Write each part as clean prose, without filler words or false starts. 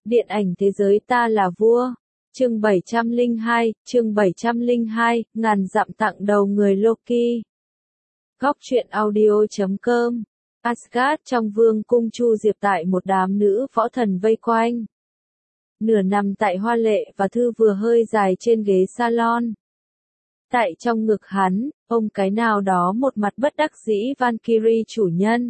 Điện ảnh thế giới ta là vua. Chương 702, ngàn dặm tặng đầu người Loki. Góc truyện audio.com. Asgard trong vương cung Chu Diệp tại một đám nữ võ thần vây quanh. Nửa nằm tại hoa lệ và thư vừa hơi dài trên ghế salon. Tại trong ngực hắn, ông cái nào đó một mặt bất đắc dĩ Valkyrie chủ nhân.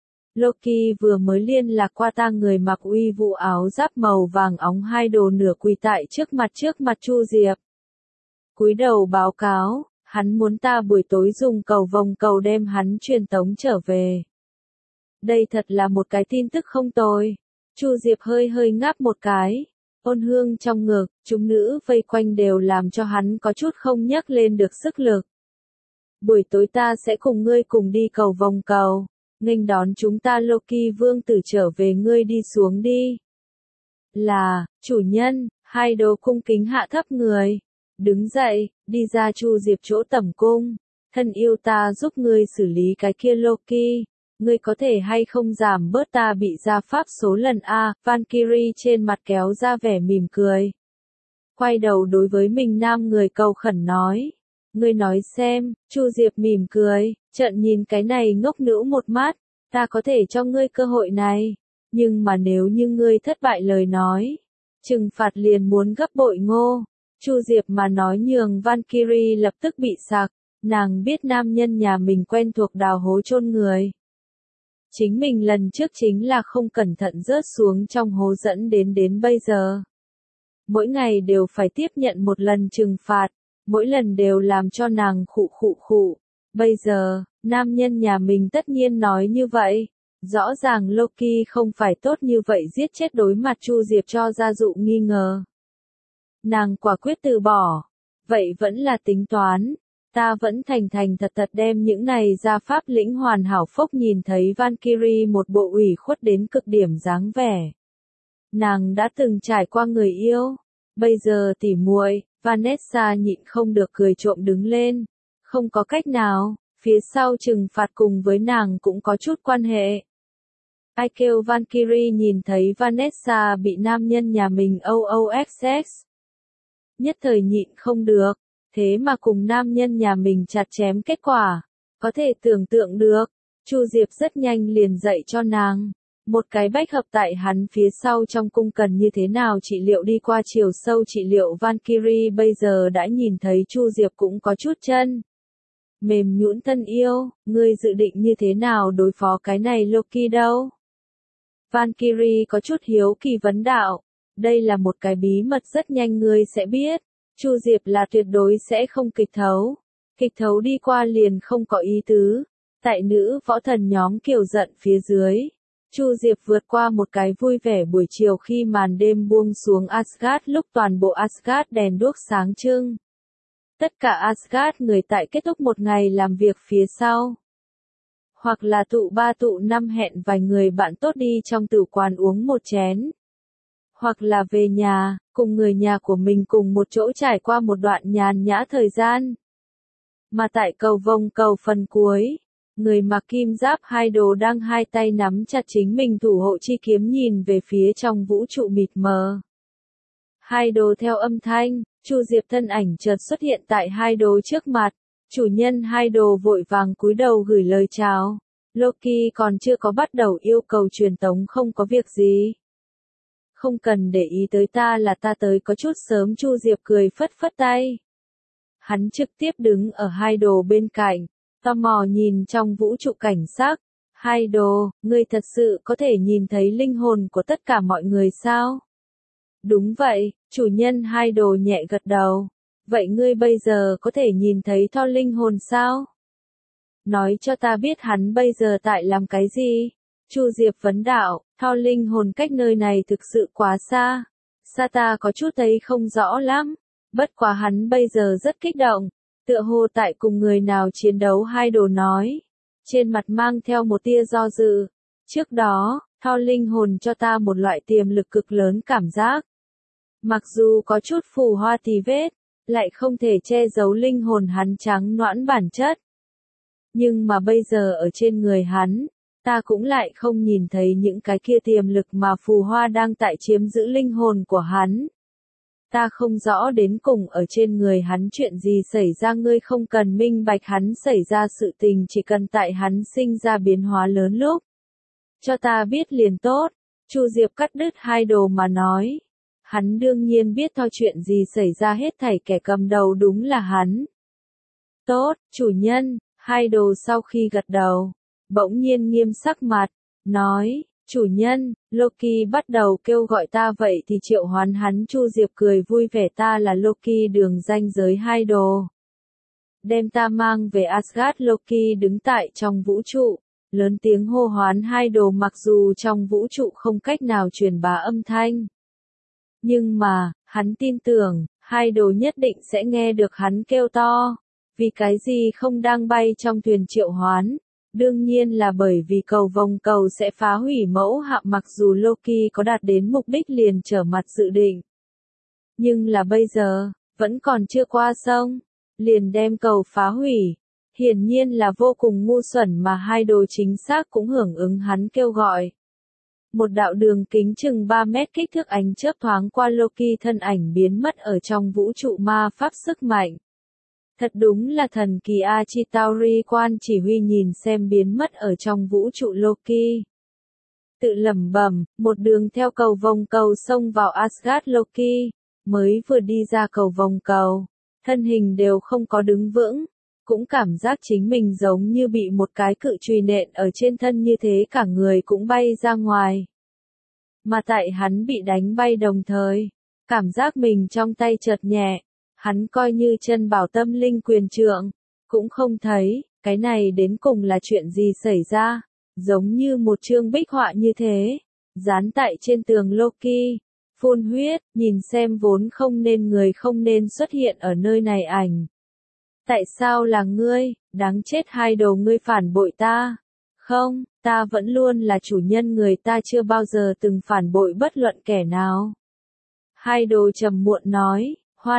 Loki vừa mới liên lạc qua ta người mặc uy vũ áo giáp màu vàng óng hai đồ nửa quỳ tại trước mặt Chu Diệp. Cúi đầu báo cáo, hắn muốn ta buổi tối dùng cầu vòng cầu đem hắn truyền tống trở về. Đây thật là một cái tin tức không tồi. Chu Diệp hơi ngáp một cái. Ôn hương trong ngực, chúng nữ vây quanh đều làm cho hắn có chút không nhấc lên được sức lực. Buổi tối ta sẽ cùng ngươi cùng đi cầu vòng cầu. Nghênh đón chúng ta Loki vương tử trở về, ngươi đi xuống đi. Là, chủ nhân, hai đồ cung kính hạ thấp người. Đứng dậy, đi ra Chu Diệp chỗ tẩm cung. Thân yêu ta giúp ngươi xử lý cái kia Loki. Ngươi có thể hay không giảm bớt ta bị gia pháp số lần a? Valkyrie trên mặt kéo ra vẻ mỉm cười. Quay đầu đối với mình nam người cầu khẩn nói. Ngươi nói xem, Chu Diệp mỉm cười, trợn nhìn cái này ngốc nữ một mắt, ta có thể cho ngươi cơ hội này, nhưng mà nếu như ngươi thất bại lời nói, trừng phạt liền muốn gấp bội ngô. Chu Diệp mà nói nhường Valkyrie lập tức bị sặc, nàng biết nam nhân nhà mình quen thuộc đào hố chôn người. Chính mình lần trước chính là không cẩn thận rớt xuống trong hố dẫn đến bây giờ. Mỗi ngày đều phải tiếp nhận một lần trừng phạt. Mỗi lần đều làm cho nàng khụ. Bây giờ, nam nhân nhà mình tất nhiên nói như vậy. Rõ ràng Loki không phải tốt như vậy giết chết đối mặt Chu Diệp cho ra dụ nghi ngờ. Nàng quả quyết từ bỏ. Vậy vẫn là tính toán. Ta vẫn thành thật đem những này ra pháp lĩnh hoàn hảo phốc nhìn thấy Valkyrie một bộ ủy khuất đến cực điểm dáng vẻ. Nàng đã từng trải qua người yêu. Bây giờ tỉ muội. Vanessa nhịn không được cười trộm đứng lên. Không có cách nào, phía sau trừng phạt cùng với nàng cũng có chút quan hệ. Ai kêu Valkyrie nhìn thấy Vanessa bị nam nhân nhà mình OOXX. Nhất thời nhịn không được, thế mà cùng nam nhân nhà mình chặt chém kết quả. Có thể tưởng tượng được, Chu Diệp rất nhanh liền dạy cho nàng. Một cái bách hợp tại hắn phía sau trong cung cần như thế nào trị liệu đi qua chiều sâu trị liệu Valkyrie bây giờ đã nhìn thấy Chu Diệp cũng có chút chân. Mềm nhũn thân yêu, ngươi dự định như thế nào đối phó cái này Loki đâu? Valkyrie có chút hiếu kỳ vấn đạo. Đây là một cái bí mật rất nhanh ngươi sẽ biết. Chu Diệp là tuyệt đối sẽ không kịch thấu. Kịch thấu đi qua liền không có ý tứ. Tại nữ võ thần nhóm kiều giận phía dưới. Chu Diệp vượt qua một cái vui vẻ buổi chiều khi màn đêm buông xuống Asgard lúc toàn bộ Asgard đèn đuốc sáng trưng. Tất cả Asgard người tại kết thúc một ngày làm việc phía sau. Hoặc là tụ 3 tụ 5 hẹn vài người bạn tốt đi trong tử quán uống một chén. Hoặc là về nhà, cùng người nhà của mình cùng một chỗ trải qua một đoạn nhàn nhã thời gian. Mà tại cầu vòng cầu phần cuối. Người mặc kim giáp hai đồ đang hai tay nắm chặt chính mình thủ hộ chi kiếm nhìn về phía trong vũ trụ mịt mờ. Hai đồ theo âm thanh, Chu Diệp thân ảnh chợt xuất hiện tại hai đồ trước mặt. Chủ nhân hai đồ vội vàng cúi đầu gửi lời chào. Loki còn chưa có bắt đầu yêu cầu truyền tống không có việc gì. Không cần để ý tới ta là ta tới có chút sớm Chu Diệp cười phất tay. Hắn trực tiếp đứng ở hai đồ bên cạnh. Tò mò nhìn trong vũ trụ cảnh sắc. Hai đồ, ngươi thật sự có thể nhìn thấy linh hồn của tất cả mọi người sao? Đúng vậy, chủ nhân hai đồ nhẹ gật đầu. Vậy ngươi bây giờ có thể nhìn thấy Thor linh hồn sao? Nói cho ta biết hắn bây giờ tại làm cái gì? Chu Diệp vấn đạo, Thor linh hồn cách nơi này thực sự quá xa. Xa ta có chút thấy không rõ lắm. Bất quá hắn bây giờ rất kích động. Tựa hồ tại cùng người nào chiến đấu hai đồ nói. Trên mặt mang theo một tia do dự. Trước đó, Thor linh hồn cho ta một loại tiềm lực cực lớn cảm giác. Mặc dù có chút phù hoa tì vết, lại không thể che giấu linh hồn hắn trắng nõn bản chất. Nhưng mà bây giờ ở trên người hắn, ta cũng lại không nhìn thấy những cái kia tiềm lực mà phù hoa đang tại chiếm giữ linh hồn của hắn. Ta không rõ đến cùng ở trên người hắn chuyện gì xảy ra, ngươi không cần minh bạch hắn xảy ra sự tình, chỉ cần tại hắn sinh ra biến hóa lớn lúc. Cho ta biết liền tốt. Chu Diệp cắt đứt hai đồ mà nói. Hắn đương nhiên biết thôi, chuyện gì xảy ra hết thảy kẻ cầm đầu đúng là hắn. Tốt, chủ nhân. Hai đồ sau khi gật đầu, bỗng nhiên nghiêm sắc mặt, nói, chủ nhân, Loki bắt đầu kêu gọi ta, vậy thì triệu hoán hắn. Chu Diệp cười vui vẻ, ta là Loki đường ranh giới hai đồ. Đem ta mang về Asgard. Loki đứng tại trong vũ trụ, lớn tiếng hô hoán hai đồ, mặc dù trong vũ trụ không cách nào truyền bá âm thanh. Nhưng mà, hắn tin tưởng, hai đồ nhất định sẽ nghe được hắn kêu to. Vì cái gì không đang bay trong thuyền triệu hoán? Đương nhiên là bởi vì cầu vồng cầu sẽ phá hủy mẫu hạm, mặc dù Loki có đạt đến mục đích liền trở mặt dự định. Nhưng là bây giờ, vẫn còn chưa qua sông, liền đem cầu phá hủy. Hiển nhiên là vô cùng ngu xuẩn, mà hai đồ chính xác cũng hưởng ứng hắn kêu gọi. Một đạo đường kính chừng 3 mét kích thước ánh chớp thoáng qua, Loki thân ảnh biến mất ở trong vũ trụ ma pháp sức mạnh. Thật đúng là thần kỳ a. Chitauri quan chỉ huy nhìn xem biến mất ở trong vũ trụ Loki. Tự lẩm bẩm, một đường theo cầu vồng cầu xông vào Asgard. Loki mới vừa đi ra cầu vồng cầu, thân hình đều không có đứng vững, cũng cảm giác chính mình giống như bị một cái cự chùy nện ở trên thân, như thế cả người cũng bay ra ngoài. Mà tại hắn bị đánh bay đồng thời, cảm giác mình trong tay chợt nhẹ. Hắn coi như chân bảo tâm linh quyền trượng, cũng không thấy, cái này đến cùng là chuyện gì xảy ra, giống như một chương bích họa như thế, dán tại trên tường. Loki phun huyết, nhìn xem vốn không nên người không nên xuất hiện ở nơi này ảnh. Tại sao là ngươi, đáng chết hai đồ, ngươi phản bội ta? Không, ta vẫn luôn là chủ nhân người, ta chưa bao giờ từng phản bội bất luận kẻ nào. Hai đồ trầm muộn nói.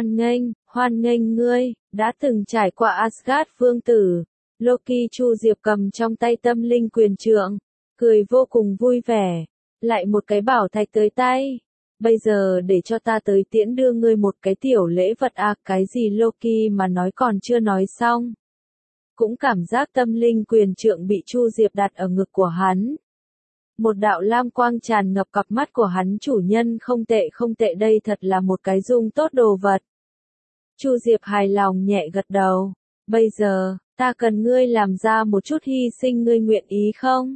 Hoan nghênh ngươi, đã từng trải qua Asgard vương tử. Loki. Chu Diệp cầm trong tay tâm linh quyền trượng, cười vô cùng vui vẻ. Lại một cái bảo thạch tới tay. Bây giờ để cho ta tới tiễn đưa ngươi một cái tiểu lễ vật à? Cái gì? Loki mà nói còn chưa nói xong, cũng cảm giác tâm linh quyền trượng bị Chu Diệp đặt ở ngực của hắn. Một đạo lam quang tràn ngập cặp mắt của hắn. Chủ nhân, không tệ, đây thật là một cái dung tốt đồ vật. Chu Diệp hài lòng nhẹ gật đầu. Bây giờ, ta cần ngươi làm ra một chút hy sinh, ngươi nguyện ý không?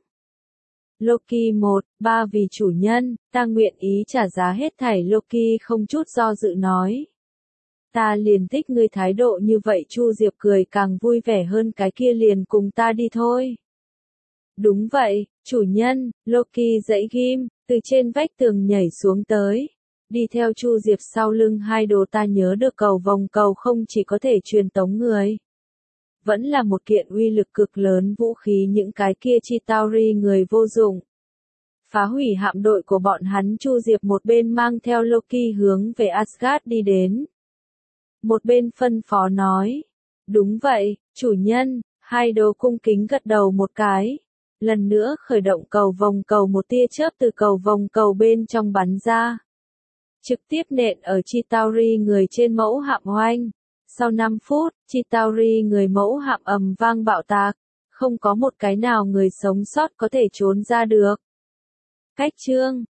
Loki 1:3 Vì chủ nhân, ta nguyện ý trả giá hết thảy. Loki không chút do dự nói. Ta liền thích ngươi thái độ như vậy. Chu Diệp cười càng vui vẻ hơn, cái kia liền cùng ta đi thôi. Đúng vậy, chủ nhân. Loki dãy ghim, từ trên vách tường nhảy xuống tới. Đi theo Chu Diệp sau lưng hai đồ. Ta nhớ được cầu vồng cầu không chỉ có thể truyền tống người, vẫn là một kiện uy lực cực lớn vũ khí. Những cái kia Chitauri người vô dụng, phá hủy hạm đội của bọn hắn. Chu Diệp một bên mang theo Loki hướng về Asgard đi đến, một bên phân phó nói. Đúng vậy, chủ nhân. Hai đồ cung kính gật đầu một cái. Lần nữa khởi động cầu vồng cầu, một tia chớp từ cầu vồng cầu bên trong bắn ra, trực tiếp nện ở Chitauri người trên mẫu hạm oanh. Sau 5 phút, Chitauri người mẫu hạm ầm vang bạo tạc, không có một cái nào người sống sót có thể trốn ra được. Cách chương